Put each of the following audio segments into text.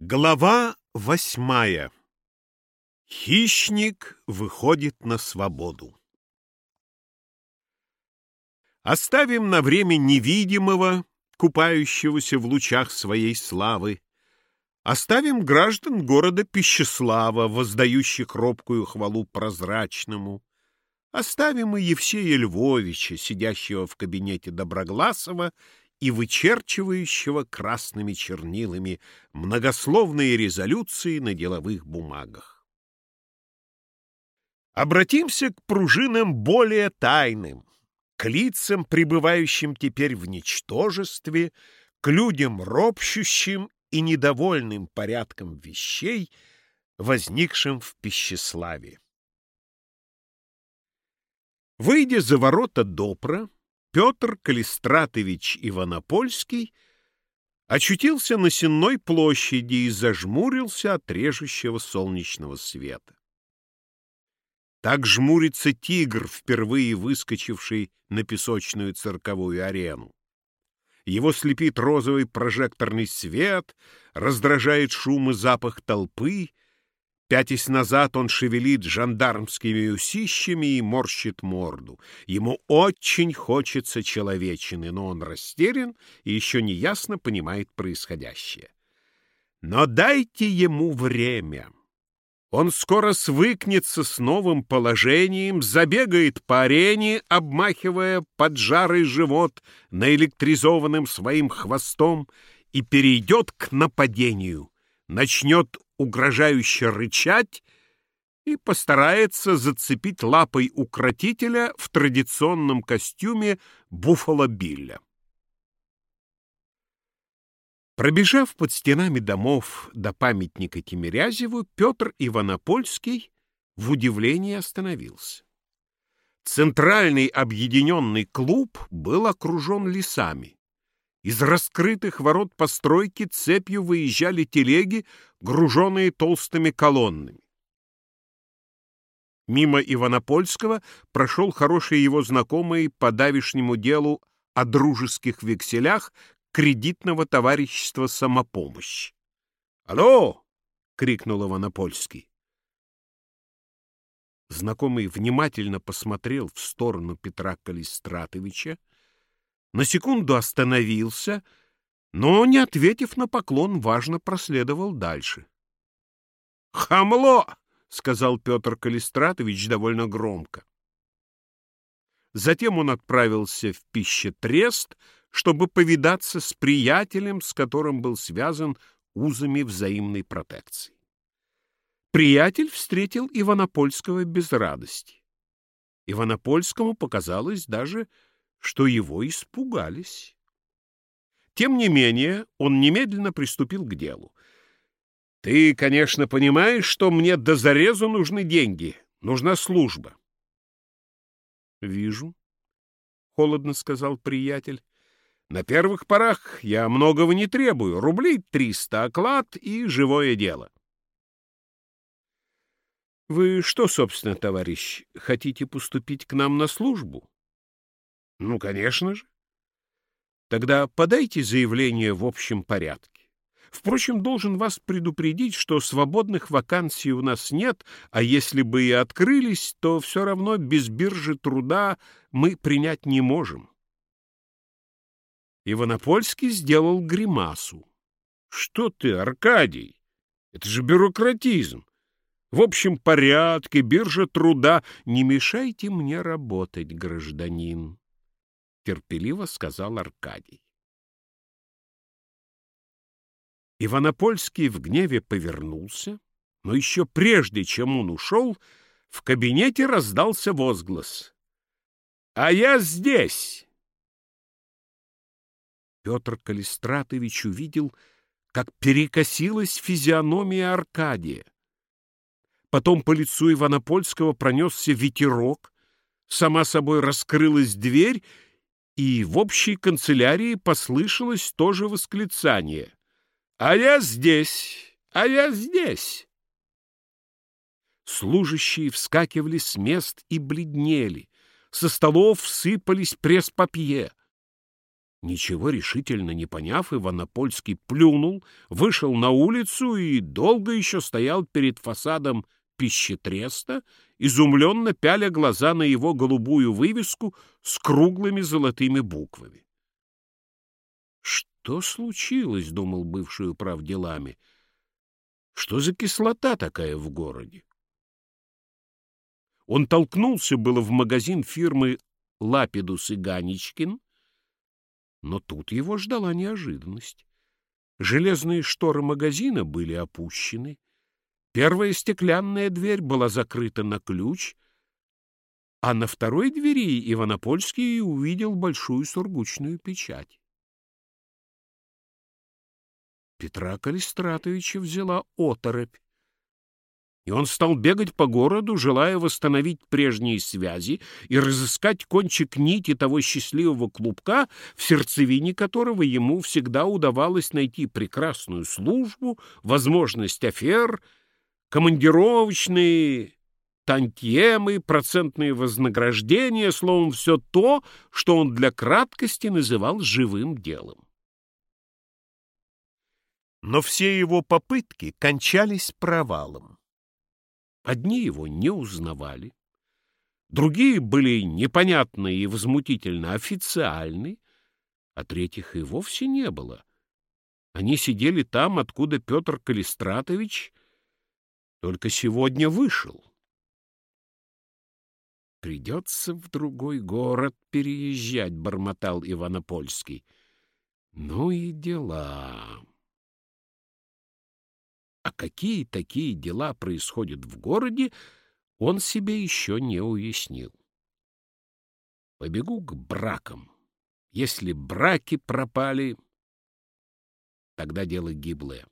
Глава 8. Хищник выходит на свободу. Оставим на время невидимого, купающегося в лучах своей славы. Оставим граждан города Пищеслава, воздающих робкую хвалу прозрачному. Оставим и Евсея Львовича, сидящего в кабинете Доброгласова и вычерчивающего красными чернилами многословные резолюции на деловых бумагах. Обратимся к пружинам более тайным, к лицам, пребывающим теперь в ничтожестве, к людям ропщущим и недовольным порядком вещей, возникшим в Пищеславе. Выйдя за ворота Допра, Петр Калистратович Иванопольский очутился на Сенной площади и зажмурился от режущего солнечного света. Так жмурится тигр, впервые выскочивший на песочную цирковую арену. Его слепит розовый прожекторный свет, раздражает шум и запах толпы. Пятясь назад, он шевелит жандармскими усищами и морщит морду. Ему очень хочется человечины, но он растерян и еще неясно понимает происходящее. Но дайте ему время. Он скоро свыкнется с новым положением, забегает по арене, обмахивая поджарый живот наэлектризованным своим хвостом, и перейдет к нападению, начнет угрожающе рычать и постарается зацепить лапой укротителя в традиционном костюме Буффало Билля. Пробежав под стенами домов до памятника Тимирязеву, Петр Иванопольский в удивлении остановился. Центральный объединенный клуб был окружен лесами. Из раскрытых ворот постройки цепью выезжали телеги, груженные толстыми колоннами. Мимо Иванопольского прошел хороший его знакомый по давешнему делу о дружеских векселях кредитного товарищества «Самопомощь». «Алло!» — крикнул Иванопольский. Знакомый внимательно посмотрел в сторону Петра Калистратовича, на секунду остановился, но, не ответив на поклон, важно проследовал дальше. «Хамло!» — сказал Петр Калистратович довольно громко. Затем он отправился в пищетрест, чтобы повидаться с приятелем, с которым был связан узами взаимной протекции. Приятель встретил Иванопольского без радости. Иванопольскому показалось даже, что его испугались. Тем не менее, он немедленно приступил к делу. «Ты, конечно, понимаешь, что мне до зарезу нужны деньги, нужна служба». «Вижу», — холодно сказал приятель. «На первых порах я многого не требую. Рублей 300 оклад и живое дело». «Вы что, собственно, товарищ, хотите поступить к нам на службу?» «Ну, конечно же». «Тогда подайте заявление в общем порядке. Впрочем, должен вас предупредить, что свободных вакансий у нас нет, а если бы и открылись, то все равно без биржи труда мы принять не можем». Иванопольский сделал гримасу. «Что ты, Аркадий? Это же бюрократизм. В общем порядке, биржа труда. Не мешайте мне работать, гражданин», — терпеливо сказал Аркадий. Иванопольский в гневе повернулся, но еще прежде, чем он ушел, в кабинете раздался возглас: «А я здесь!» Петр Калистратович увидел, как перекосилась физиономия Аркадия. Потом по лицу Иванопольского пронесся ветерок, сама собой раскрылась дверь, и в общей канцелярии послышалось то же восклицание: «А я здесь! А я здесь!» Служащие вскакивали с мест и бледнели, со столов сыпались пресс-папье. Ничего решительно не поняв, Иванопольский плюнул, вышел на улицу и долго еще стоял перед фасадом пищетреста, изумленно пяля глаза на его голубую вывеску с круглыми золотыми буквами. «Что случилось?» — думал бывший управ делами. «Что за кислота такая в городе?» Он толкнулся было в магазин фирмы «Лапидус и Ганичкин», но тут его ждала неожиданность. Железные шторы магазина были опущены, первая стеклянная дверь была закрыта на ключ, а на второй двери Иванопольский увидел большую сургучную печать. Петра Калистратовича взяла оторопь, и он стал бегать по городу, желая восстановить прежние связи и разыскать кончик нити того счастливого клубка, в сердцевине которого ему всегда удавалось найти прекрасную службу, возможность афер, командировочные тантьемы, процентные вознаграждения, словом, все то, что он для краткости называл живым делом. Но все его попытки кончались провалом. Одни его не узнавали, другие были непонятны и возмутительно официальны, а третьих и вовсе не было. Они сидели там, откуда Петр Калистратович только сегодня вышел. «Придется в другой город переезжать», — бормотал Иванопольский. «Ну и дела». А какие такие дела происходят в городе, он себе еще не уяснил. Побегу к бракам. Если браки пропали, тогда дело гиблое.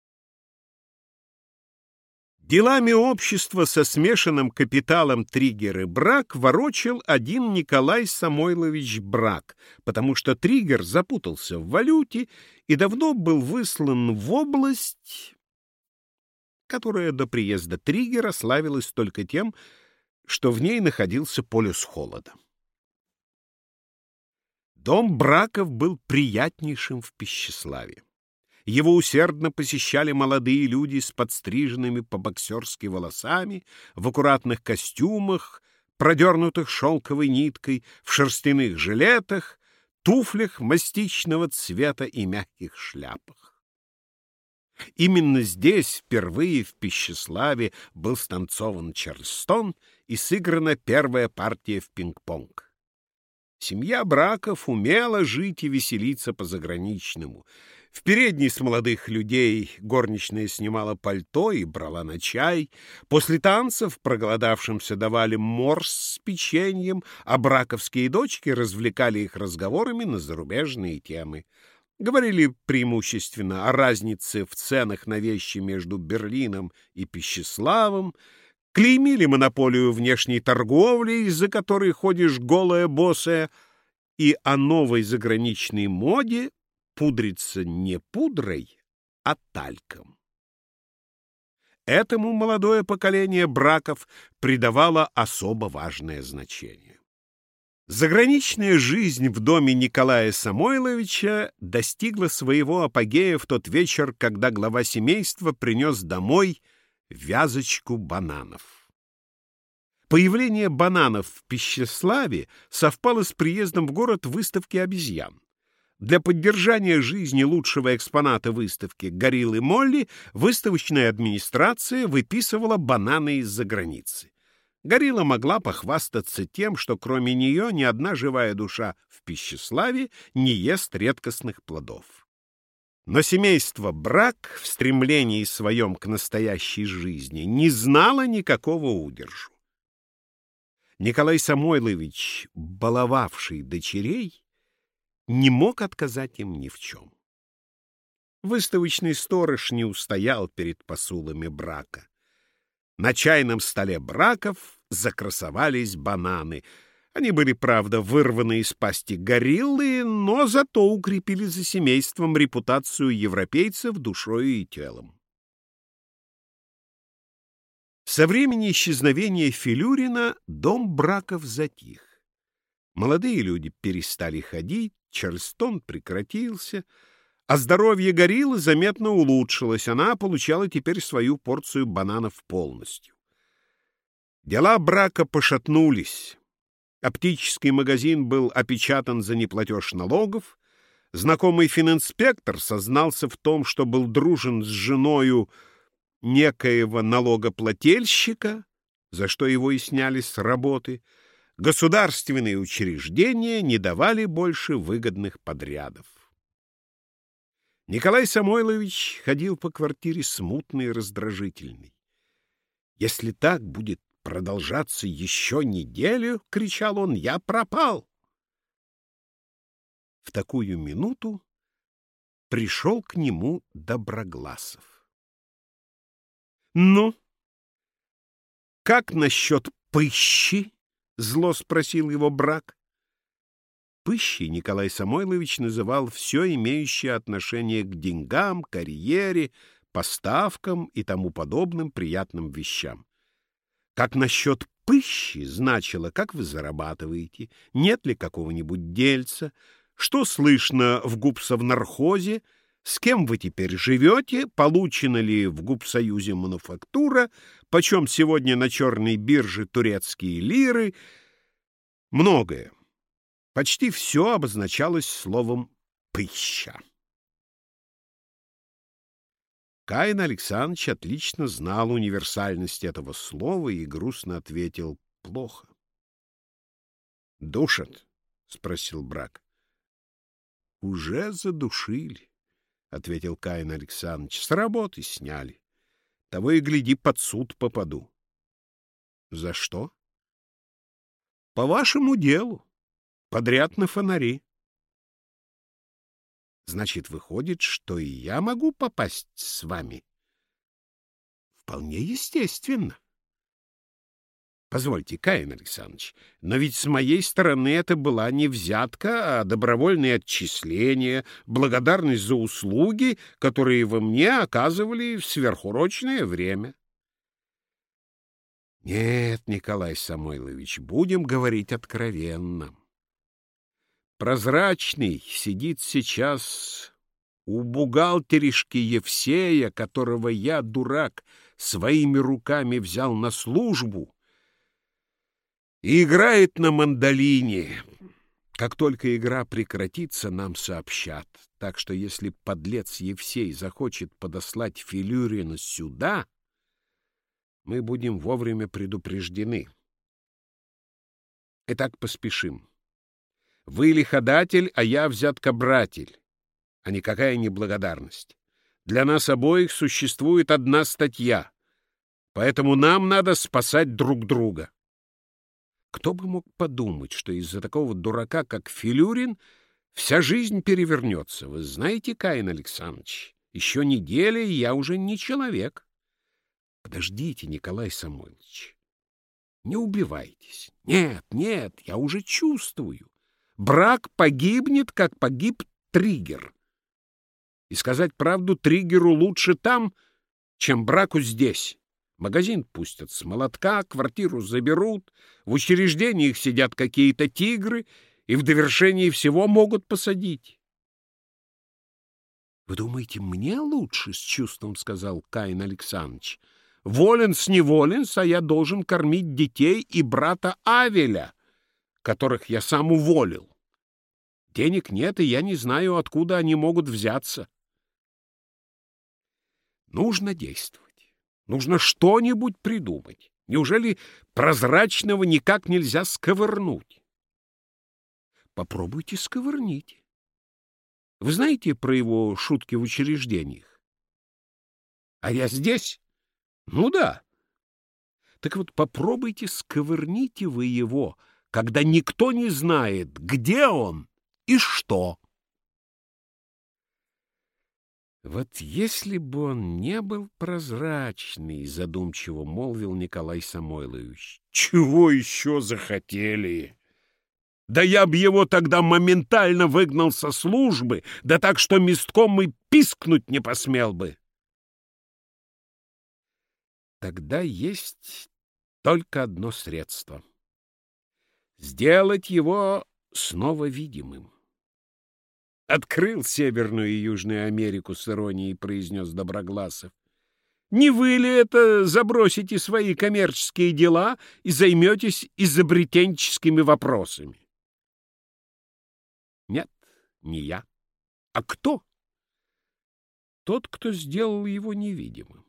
Делами общества со смешанным капиталом Триггер и Брак ворочал один Николай Самойлович Брак, потому что Триггер запутался в валюте и давно был выслан в область, которая до приезда Триггера славилась только тем, что в ней находился полюс холода. Дом Браков был приятнейшим в Пищеславе. Его усердно посещали молодые люди с подстриженными по-боксерски волосами, в аккуратных костюмах, продернутых шелковой ниткой, в шерстяных жилетах, туфлях мастичного цвета и мягких шляпах. Именно здесь впервые в Пищеславе был станцован Чарльстон и сыграна первая партия в пинг-понг. Семья Браков умела жить и веселиться по-заграничному. В передней с молодых людей горничная снимала пальто и брала на чай. После танцев проголодавшимся давали морс с печеньем, а браковские дочки развлекали их разговорами на зарубежные темы. Говорили преимущественно о разнице в ценах на вещи между Берлином и Пищеславом, клеймили монополию внешней торговли, из-за которой ходишь голая босая, и о новой заграничной моде пудриться не пудрой, а тальком. Этому молодое поколение Браков придавало особо важное значение. Заграничная жизнь в доме Николая Самойловича достигла своего апогея в тот вечер, когда глава семейства принес домой вязочку бананов. Появление бананов в Пищеславе совпало с приездом в город выставки обезьян. Для поддержания жизни лучшего экспоната выставки гориллы Молли выставочная администрация выписывала бананы из-за границы. Горилла могла похвастаться тем, что кроме нее ни одна живая душа в Пищеславе не ест редкостных плодов. Но семейство Брак в стремлении своем к настоящей жизни не знало никакого удержу. Николай Самойлович, баловавший дочерей, не мог отказать им ни в чем. Выставочный сторож не устоял перед посулами Брака. На чайном столе Браков закрасовались бананы. Они были, правда, вырваны из пасти гориллы, но зато укрепили за семейством репутацию европейцев душой и телом. Со времени исчезновения Филюрина дом Браков затих. Молодые люди перестали ходить, Чарльстон прекратился, а здоровье гориллы заметно улучшилось. Она получала теперь свою порцию бананов полностью. Дела брака пошатнулись. Оптический магазин был опечатан за неплатеж налогов. Знакомый фининспектор сознался в том, что был дружен с женою некоего налогоплательщика, за что его и сняли с работы. Государственные учреждения не давали больше выгодных подрядов. Николай Самойлович ходил по квартире смутный и раздражительный. «Если так будет продолжаться еще неделю, — кричал он, — я пропал!» В такую минуту пришел к нему Доброгласов. «Ну, как насчет пыщи?» — зло спросил его брак. Пыщей Николай Самойлович называл все имеющее отношение к деньгам, карьере, поставкам и тому подобным приятным вещам. Как насчет пыщи значило, как вы зарабатываете, нет ли какого-нибудь дельца, что слышно в губсовнархозе, с кем вы теперь живете, получена ли в губсоюзе мануфактура, почем сегодня на черной бирже турецкие лиры. Многое. Почти все обозначалось словом «пыща». Каин Александрович отлично знал универсальность этого слова и грустно ответил: «Плохо». «Душат?» — спросил брак. «Уже задушили», — ответил Каин Александрович. «С работы сняли. Того и гляди, под суд попаду». «За что?» «По вашему делу. Подряд на фонари». «Значит, выходит, что и я могу попасть с вами?» «Вполне естественно». «Позвольте, Каин Александрович, но ведь с моей стороны это была не взятка, а добровольное отчисление, благодарность за услуги, которые вы мне оказывали в сверхурочное время». «Нет, Николай Самойлович, будем говорить откровенно. Прозрачный сидит сейчас у бухгалтеришки Евсея, которого я, дурак, своими руками взял на службу, и играет на мандолине. Как только игра прекратится, нам сообщат. Так что если подлец Евсей захочет подослать Филюрина сюда, мы будем вовремя предупреждены. Итак, поспешим. Вы лиходатель, а я взяткобратель, а никакая не благодарность. Для нас обоих существует одна статья, поэтому нам надо спасать друг друга». Кто бы мог подумать, что из-за такого дурака, как Филюрин, вся жизнь перевернется? Вы знаете, Каин Александрович, еще неделя, и я уже не человек. Подождите, Николай Самойлович, не убивайтесь. Нет, нет, я уже чувствую. Брак погибнет, как погиб Триггер. И сказать правду, Триггеру лучше там, чем браку здесь. Магазин пустят с молотка, квартиру заберут, в учреждениях сидят какие-то тигры, и в довершении всего могут посадить. — Вы думаете, мне лучше? — с чувством сказал Каин Александрович. — Волен-неволен, а я должен кормить детей и брата Авеля, которых я сам уволил. Денег нет, и я не знаю, откуда они могут взяться. Нужно действовать. Нужно что-нибудь придумать. Неужели прозрачного никак нельзя сковырнуть? Попробуйте сковырните. Вы знаете про его шутки в учреждениях? А я здесь? Ну да. Так вот, попробуйте сковырните вы его, когда никто не знает, где он и что. Вот если бы он не был прозрачный, задумчиво молвил Николай Самойлович. Чего еще захотели? Да я б его тогда моментально выгнал со службы, да так, что местком и пискнуть не посмел бы. Тогда есть только одно средство — сделать его снова видимым. Открыл Северную и Южную Америку, с иронией произнес Доброгласов. Не вы ли это забросите свои коммерческие дела и займетесь изобретенческими вопросами? Нет, не я. А кто? Тот, кто сделал его невидимым.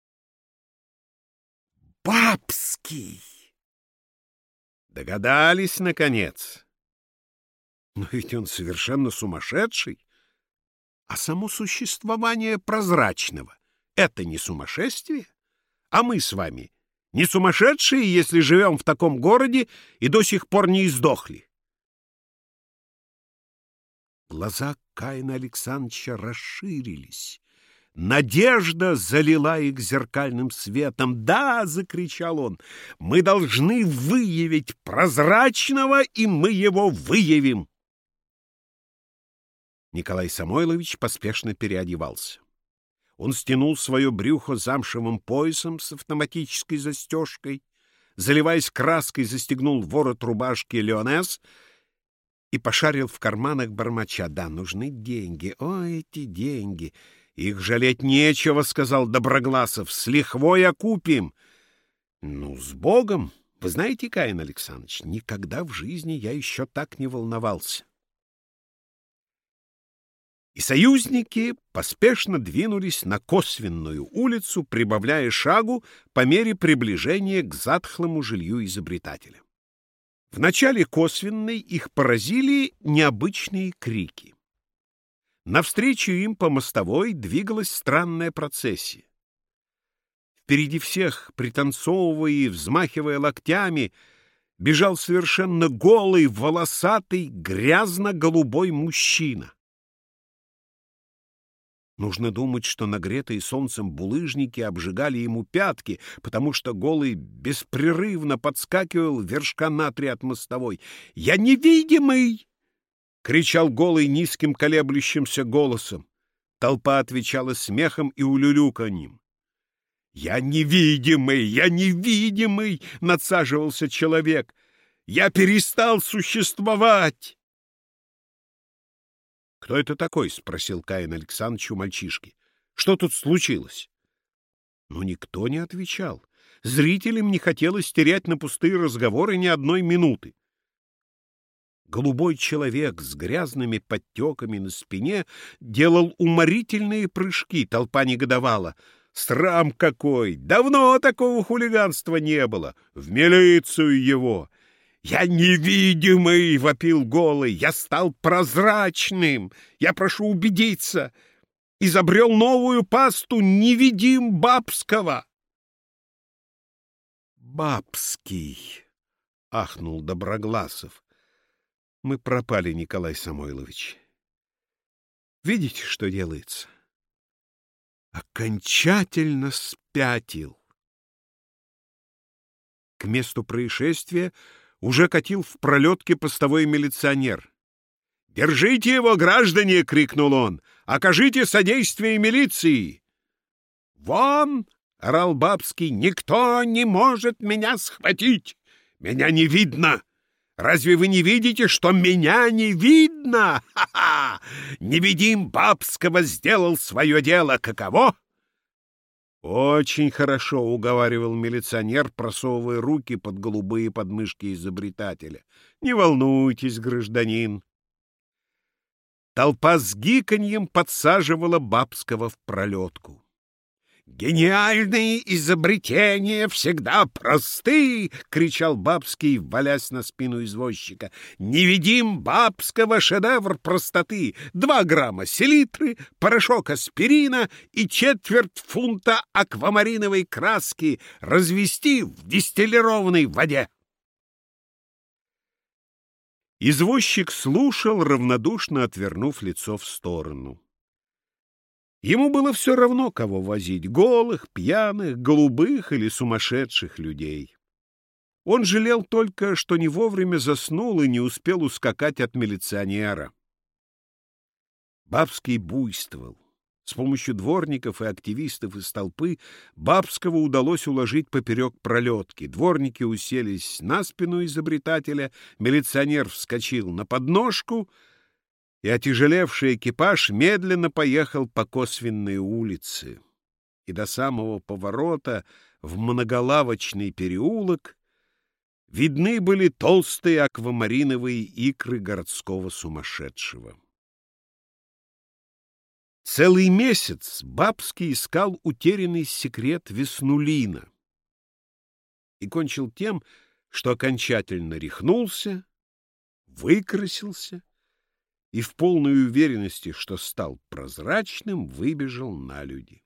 Бабский! Догадались, наконец. Но ведь он совершенно сумасшедший. А само существование прозрачного — это не сумасшествие? А мы с вами не сумасшедшие, если живем в таком городе и до сих пор не издохли? Глаза Каина Александровича расширились. Надежда залила их зеркальным светом. «Да!» — закричал он. «Мы должны выявить прозрачного, и мы его выявим!» Николай Самойлович поспешно переодевался. Он стянул свое брюхо замшевым поясом с автоматической застежкой, заливаясь краской, застегнул ворот рубашки «Леонес» и пошарил в карманах, бормоча: «Да, нужны деньги, о, эти деньги! Их жалеть нечего», — сказал Доброгласов, — «с лихвой окупим». «Ну, с Богом! Вы знаете, Каин Александрович, никогда в жизни я еще так не волновался». И союзники поспешно двинулись на Косвенную улицу, прибавляя шагу по мере приближения к затхлому жилью изобретателя. В начале Косвенной их поразили необычные крики. Навстречу им по мостовой двигалась странная процессия. Впереди всех, пританцовывая и взмахивая локтями, бежал совершенно голый, волосатый, грязно-голубой мужчина. Нужно думать, что нагретые солнцем булыжники обжигали ему пятки, потому что голый беспрерывно подскакивал вершка на 3 от мостовой. «Я невидимый!» — кричал голый низким колеблющимся голосом. Толпа отвечала смехом и улюлюканьем. «Я невидимый! Я невидимый!» — надсаживался человек. «Я перестал существовать!» «Кто это такой?» — спросил Каин Александрович у мальчишки. «Что тут случилось?» Но никто не отвечал. Зрителям не хотелось терять на пустые разговоры ни одной минуты. Голубой человек с грязными подтеками на спине делал уморительные прыжки. Толпа негодовала. «Срам какой! Давно такого хулиганства не было! В милицию его!» «Я невидимый!» — вопил голый. «Я стал прозрачным! Я прошу убедиться! Изобрел новую пасту невидим Бабского!» «Бабский!» — ахнул Доброгласов. «Мы пропали, Николай Самойлович. Видите, что делается? Окончательно спятил!» К месту происшествия уже катил в пролетке постовой милиционер. «Держите его, граждане!» — крикнул он. «Окажите содействие милиции!» «Вон!» — орал Бабский. «Никто не может меня схватить! Меня не видно! Разве вы не видите, что меня не видно? Ха-ха! Невидим Бабского сделал свое дело. Каково?» «Очень хорошо», — уговаривал милиционер, просовывая руки под голубые подмышки изобретателя. «Не волнуйтесь, гражданин». Толпа с гиканьем подсаживала Бабского в пролетку. «Гениальные изобретения всегда просты!» — кричал Бабский, валясь на спину извозчика. «Невидим Бабского шедевр простоты! 2 грамма селитры, порошок аспирина и четверть фунта аквамариновой краски развести в дистиллированной воде!» Извозчик слушал, равнодушно отвернув лицо в сторону. Ему было все равно, кого возить — голых, пьяных, голубых или сумасшедших людей. Он жалел только, что не вовремя заснул и не успел ускакать от милиционера. Бабский буйствовал. С помощью дворников и активистов из толпы Бабского удалось уложить поперек пролетки. Дворники уселись на спину изобретателя, милиционер вскочил на подножку, и отяжелевший экипаж медленно поехал по Косвенной улице, и до самого поворота в многолавочный переулок видны были толстые аквамариновые икры городского сумасшедшего. Целый месяц Бабский искал утерянный секрет Веснулина и кончил тем, что окончательно рехнулся, выкрасился и в полной уверенности, что стал прозрачным, выбежал на люди.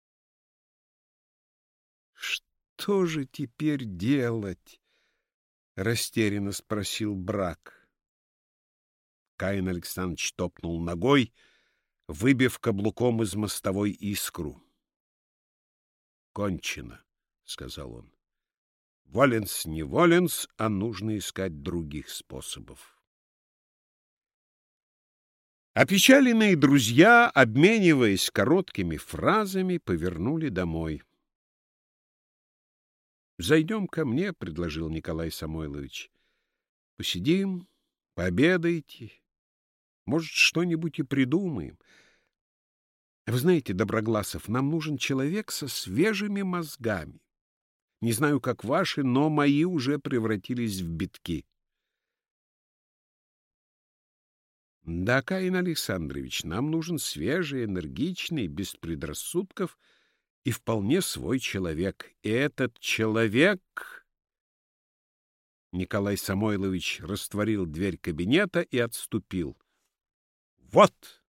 «Что же теперь делать?» — растерянно спросил Брак. Каин Александрович топнул ногой, выбив каблуком из мостовой искру. «Кончено», — сказал он. «Воленс не воленс, а нужно искать других способов». Опечаленные друзья, обмениваясь короткими фразами, повернули домой. «Зайдем ко мне», — предложил Николай Самойлович. «Посидим, пообедайте, может, что-нибудь и придумаем. Вы знаете, Доброгласов, нам нужен человек со свежими мозгами. Не знаю, как ваши, но мои уже превратились в битки». «Да, Каин Александрович, нам нужен свежий, энергичный, без предрассудков и вполне свой человек. И этот человек...» Николай Самойлович растворил дверь кабинета и отступил. «Вот!»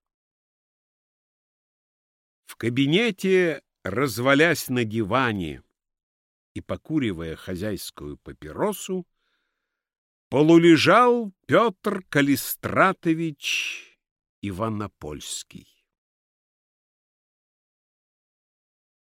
В кабинете, развалясь на диване и покуривая хозяйскую папиросу, полулежал Петр Калистратович Иванопольский.